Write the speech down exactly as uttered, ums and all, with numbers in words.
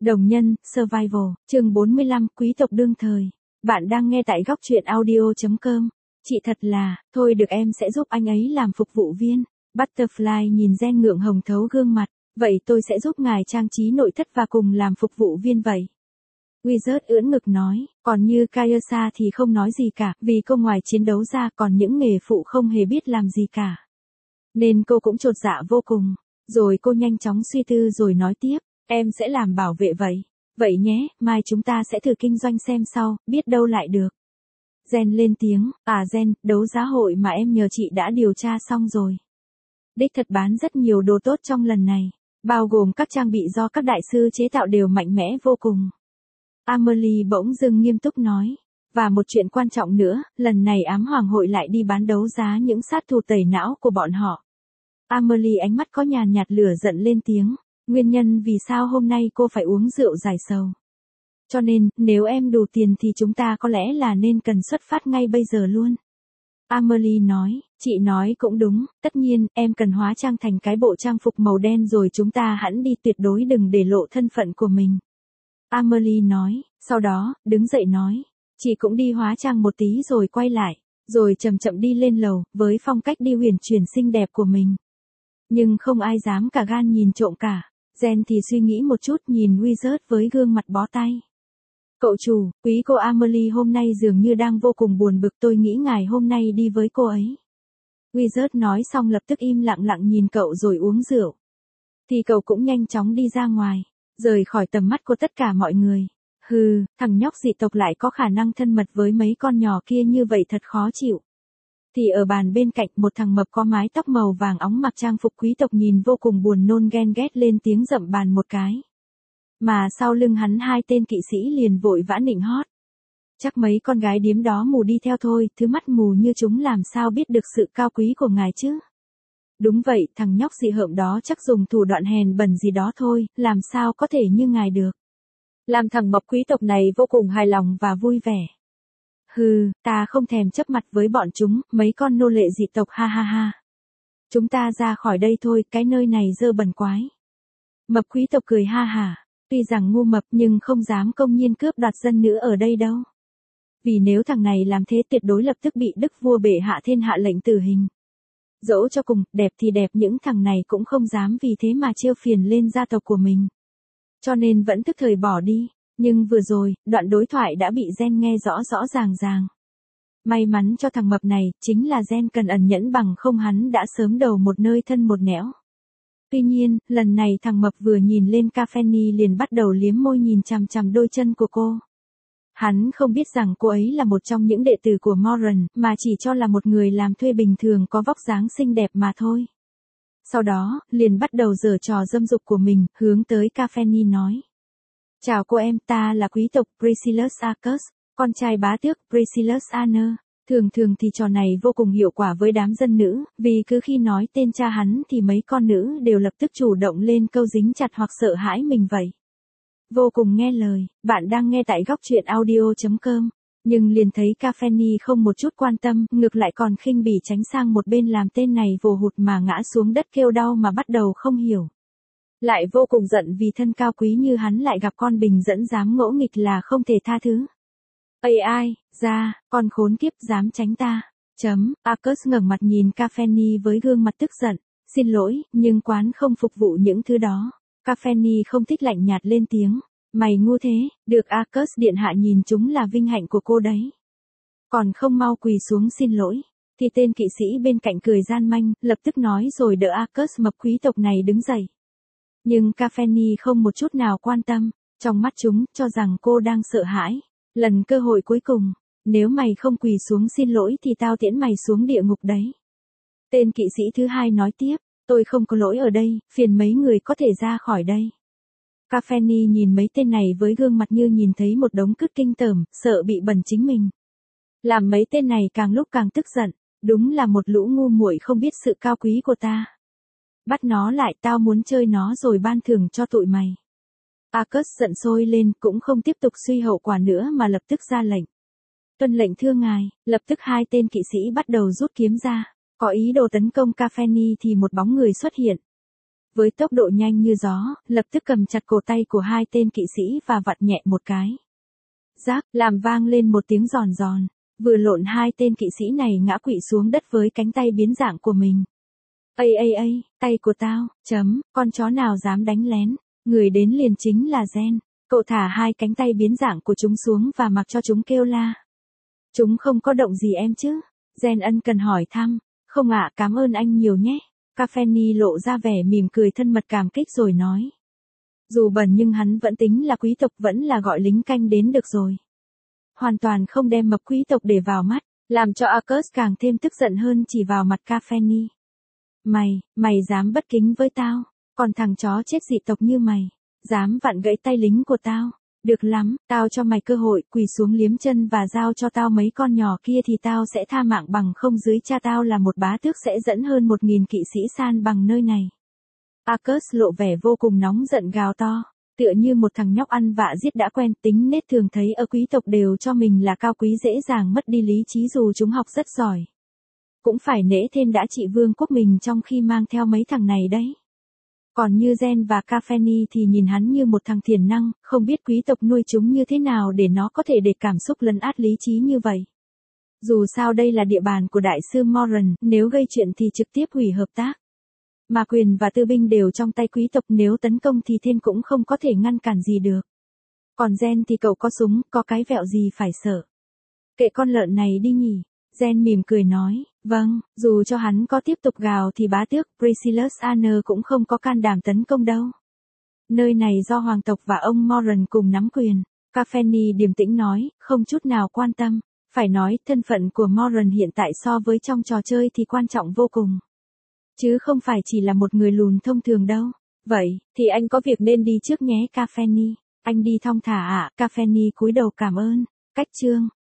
Đồng nhân, Survival, chương bốn mươi lăm, quý tộc đương thời. Bạn đang nghe tại góc truyện audio chấm com. Chị thật là, thôi được em sẽ giúp anh ấy làm phục vụ viên. Butterfly nhìn Jen ngượng hồng thấu gương mặt. Vậy tôi sẽ giúp ngài trang trí nội thất và cùng làm phục vụ viên vậy. Wizard ưỡn ngực nói, còn như Kayasa thì không nói gì cả, vì cô ngoài chiến đấu ra còn những nghề phụ không hề biết làm gì cả. Nên cô cũng chột dạ vô cùng. Rồi cô nhanh chóng suy tư rồi nói tiếp. Em sẽ làm bảo vệ vậy. Vậy nhé, mai chúng ta sẽ thử kinh doanh xem sau, biết đâu lại được. Jen lên tiếng, à Jen, đấu giá hội mà em nhờ chị đã điều tra xong rồi. Đích thật bán rất nhiều đồ tốt trong lần này, bao gồm các trang bị do các đại sư chế tạo đều mạnh mẽ vô cùng. Amelie bỗng dưng nghiêm túc nói. Và một chuyện quan trọng nữa, lần này ám hoàng hội lại đi bán đấu giá những sát thủ tẩy não của bọn họ. Amelie ánh mắt có nhàn nhạt lửa giận lên tiếng. Nguyên nhân vì sao hôm nay cô phải uống rượu giải sầu. Cho nên, nếu em đủ tiền thì chúng ta có lẽ là nên cần xuất phát ngay bây giờ luôn. Amelie nói, chị nói cũng đúng, tất nhiên, em cần hóa trang thành cái bộ trang phục màu đen rồi chúng ta hẵng đi tuyệt đối đừng để lộ thân phận của mình. Amelie nói, sau đó, đứng dậy nói, chị cũng đi hóa trang một tí rồi quay lại, rồi chậm chậm đi lên lầu, với phong cách đi huyền chuyển xinh đẹp của mình. Nhưng không ai dám cả gan nhìn trộm cả. Jen thì suy nghĩ một chút nhìn Wizard với gương mặt bó tay. Cậu chủ, quý cô Amelie hôm nay dường như đang vô cùng buồn bực, tôi nghĩ ngài hôm nay đi với cô ấy. Wizard nói xong lập tức im lặng lặng nhìn cậu rồi uống rượu. Thì cậu cũng nhanh chóng đi ra ngoài, rời khỏi tầm mắt của tất cả mọi người. Hừ, thằng nhóc dị tộc lại có khả năng thân mật với mấy con nhỏ kia như vậy thật khó chịu. Thì ở bàn bên cạnh một thằng mập có mái tóc màu vàng óng mặc trang phục quý tộc nhìn vô cùng buồn nôn ghen ghét lên tiếng dậm bàn một cái. Mà sau lưng hắn hai tên kỵ sĩ liền vội vã nịnh hót. Chắc mấy con gái điếm đó mù đi theo thôi, thứ mắt mù như chúng làm sao biết được sự cao quý của ngài chứ. Đúng vậy, thằng nhóc dị hợm đó chắc dùng thủ đoạn hèn bẩn gì đó thôi, làm sao có thể như ngài được. Làm thằng mập quý tộc này vô cùng hài lòng và vui vẻ. Hừ, ta không thèm chấp mặt với bọn chúng, mấy con nô lệ dị tộc ha ha ha. Chúng ta ra khỏi đây thôi, cái nơi này dơ bẩn quái. Mập quý tộc cười ha hả, tuy rằng ngu mập nhưng không dám công nhiên cướp đoạt dân nữ ở đây đâu. Vì nếu thằng này làm thế tuyệt đối lập tức bị đức vua bệ hạ thiên hạ lệnh tử hình. Dẫu cho cùng, đẹp thì đẹp những thằng này cũng không dám vì thế mà trêu phiền lên gia tộc của mình. Cho nên vẫn tức thời bỏ đi. Nhưng vừa rồi, đoạn đối thoại đã bị Jen nghe rõ rõ ràng ràng. May mắn cho thằng mập này, chính là Jen cần ẩn nhẫn bằng không hắn đã sớm đầu một nơi thân một nẻo. Tuy nhiên, lần này thằng mập vừa nhìn lên Caffeine liền bắt đầu liếm môi nhìn chằm chằm đôi chân của cô. Hắn không biết rằng cô ấy là một trong những đệ tử của Moran, mà chỉ cho là một người làm thuê bình thường có vóc dáng xinh đẹp mà thôi. Sau đó, liền bắt đầu giở trò dâm dục của mình, hướng tới Caffeine nói. Chào cô em, ta là quý tộc Priscillus Arcus, con trai bá tước Priscillus Anner. Thường thường thì trò này vô cùng hiệu quả với đám dân nữ, vì cứ khi nói tên cha hắn thì mấy con nữ đều lập tức chủ động lên câu dính chặt hoặc sợ hãi mình vậy. Vô cùng nghe lời, bạn đang nghe tại góc truyện audio chấm com. Nhưng liền thấy Caffeine không một chút quan tâm, ngược lại còn khinh bỉ tránh sang một bên làm tên này vồ hụt mà ngã xuống đất kêu đau mà bắt đầu không hiểu. Lại vô cùng giận vì thân cao quý như hắn lại gặp con bình dẫn dám ngỗ nghịch là không thể tha thứ. Ây ai, ra, con khốn kiếp dám tránh ta. Chấm, Arcus ngẩng mặt nhìn Caffeine với gương mặt tức giận. Xin lỗi, nhưng quán không phục vụ những thứ đó. Caffeine không thích lạnh nhạt lên tiếng. Mày ngu thế, được Arcus điện hạ nhìn chúng là vinh hạnh của cô đấy. Còn không mau quỳ xuống xin lỗi. Thì tên kỵ sĩ bên cạnh cười gian manh, lập tức nói rồi đỡ Arcus mập quý tộc này đứng dậy. Nhưng Caffeine không một chút nào quan tâm, trong mắt chúng, cho rằng cô đang sợ hãi. Lần cơ hội cuối cùng, nếu mày không quỳ xuống xin lỗi thì tao tiễn mày xuống địa ngục đấy. Tên kỵ sĩ thứ hai nói tiếp, tôi không có lỗi ở đây, phiền mấy người có thể ra khỏi đây. Caffeine nhìn mấy tên này với gương mặt như nhìn thấy một đống cứt kinh tởm, sợ bị bẩn chính mình. Làm mấy tên này càng lúc càng tức giận, đúng là một lũ ngu muội không biết sự cao quý của ta. Bắt nó lại, tao muốn chơi nó rồi ban thưởng cho tụi mày. Arcus giận sôi lên, cũng không tiếp tục suy hậu quả nữa mà lập tức ra lệnh. Tuân lệnh thưa ngài, lập tức hai tên kỵ sĩ bắt đầu rút kiếm ra, có ý đồ tấn công Caffeine thì một bóng người xuất hiện. Với tốc độ nhanh như gió, lập tức cầm chặt cổ tay của hai tên kỵ sĩ và vặn nhẹ một cái. Rác, làm vang lên một tiếng giòn giòn. Vừa lộn hai tên kỵ sĩ này ngã quỵ xuống đất với cánh tay biến dạng của mình. Ây ây ây, tay của tao, chấm, con chó nào dám đánh lén. Người đến liền chính là Gen. Cậu thả hai cánh tay biến dạng của chúng xuống và mặc cho chúng kêu la. Chúng không có động gì em chứ? Gen ân cần hỏi thăm. Không ạ, cảm ơn anh nhiều nhé. Caffeine lộ ra vẻ mỉm cười thân mật cảm kích rồi nói. Dù bẩn nhưng hắn vẫn tính là quý tộc, vẫn là gọi lính canh đến được rồi. Hoàn toàn không đem mập quý tộc để vào mắt, làm cho Arcus càng thêm tức giận hơn chỉ vào mặt Caffeine. Mày, mày dám bất kính với tao, còn thằng chó chết dị tộc như mày, dám vặn gãy tay lính của tao. Được lắm, tao cho mày cơ hội, quỳ xuống liếm chân và giao cho tao mấy con nhỏ kia thì tao sẽ tha mạng, bằng không dưới cha tao là một bá tước sẽ dẫn hơn một nghìn kỵ sĩ san bằng nơi này. Arcus lộ vẻ vô cùng nóng giận gào to, tựa như một thằng nhóc ăn vạ giết đã quen. Tính nết thường thấy ở quý tộc đều cho mình là cao quý, dễ dàng mất đi lý trí dù chúng học rất giỏi. Cũng phải nể thêm đã trị vương quốc mình trong khi mang theo mấy thằng này đấy. Còn như Gen và Caffeine thì nhìn hắn như một thằng thiền năng, không biết quý tộc nuôi chúng như thế nào để nó có thể để cảm xúc lấn át lý trí như vậy. Dù sao đây là địa bàn của đại sư Moran, nếu gây chuyện thì trực tiếp hủy hợp tác. Mà quyền và tư binh đều trong tay quý tộc, nếu tấn công thì Thên cũng không có thể ngăn cản gì được. Còn Gen thì cậu có súng, có cái vẹo gì phải sợ. Kệ con lợn này đi nhỉ. Gen mỉm cười nói, vâng, dù cho hắn có tiếp tục gào thì bá tước Priscillus Anner cũng không có can đảm tấn công đâu. Nơi này do hoàng tộc và ông Moran cùng nắm quyền. Caffeine điềm tĩnh nói, không chút nào quan tâm. Phải nói, thân phận của Moran hiện tại so với trong trò chơi thì quan trọng vô cùng. Chứ không phải chỉ là một người lùn thông thường đâu. Vậy, thì anh có việc nên đi trước nhé Caffeine. Anh đi thong thả ạ. À? Caffeine cúi đầu cảm ơn. Cách chương.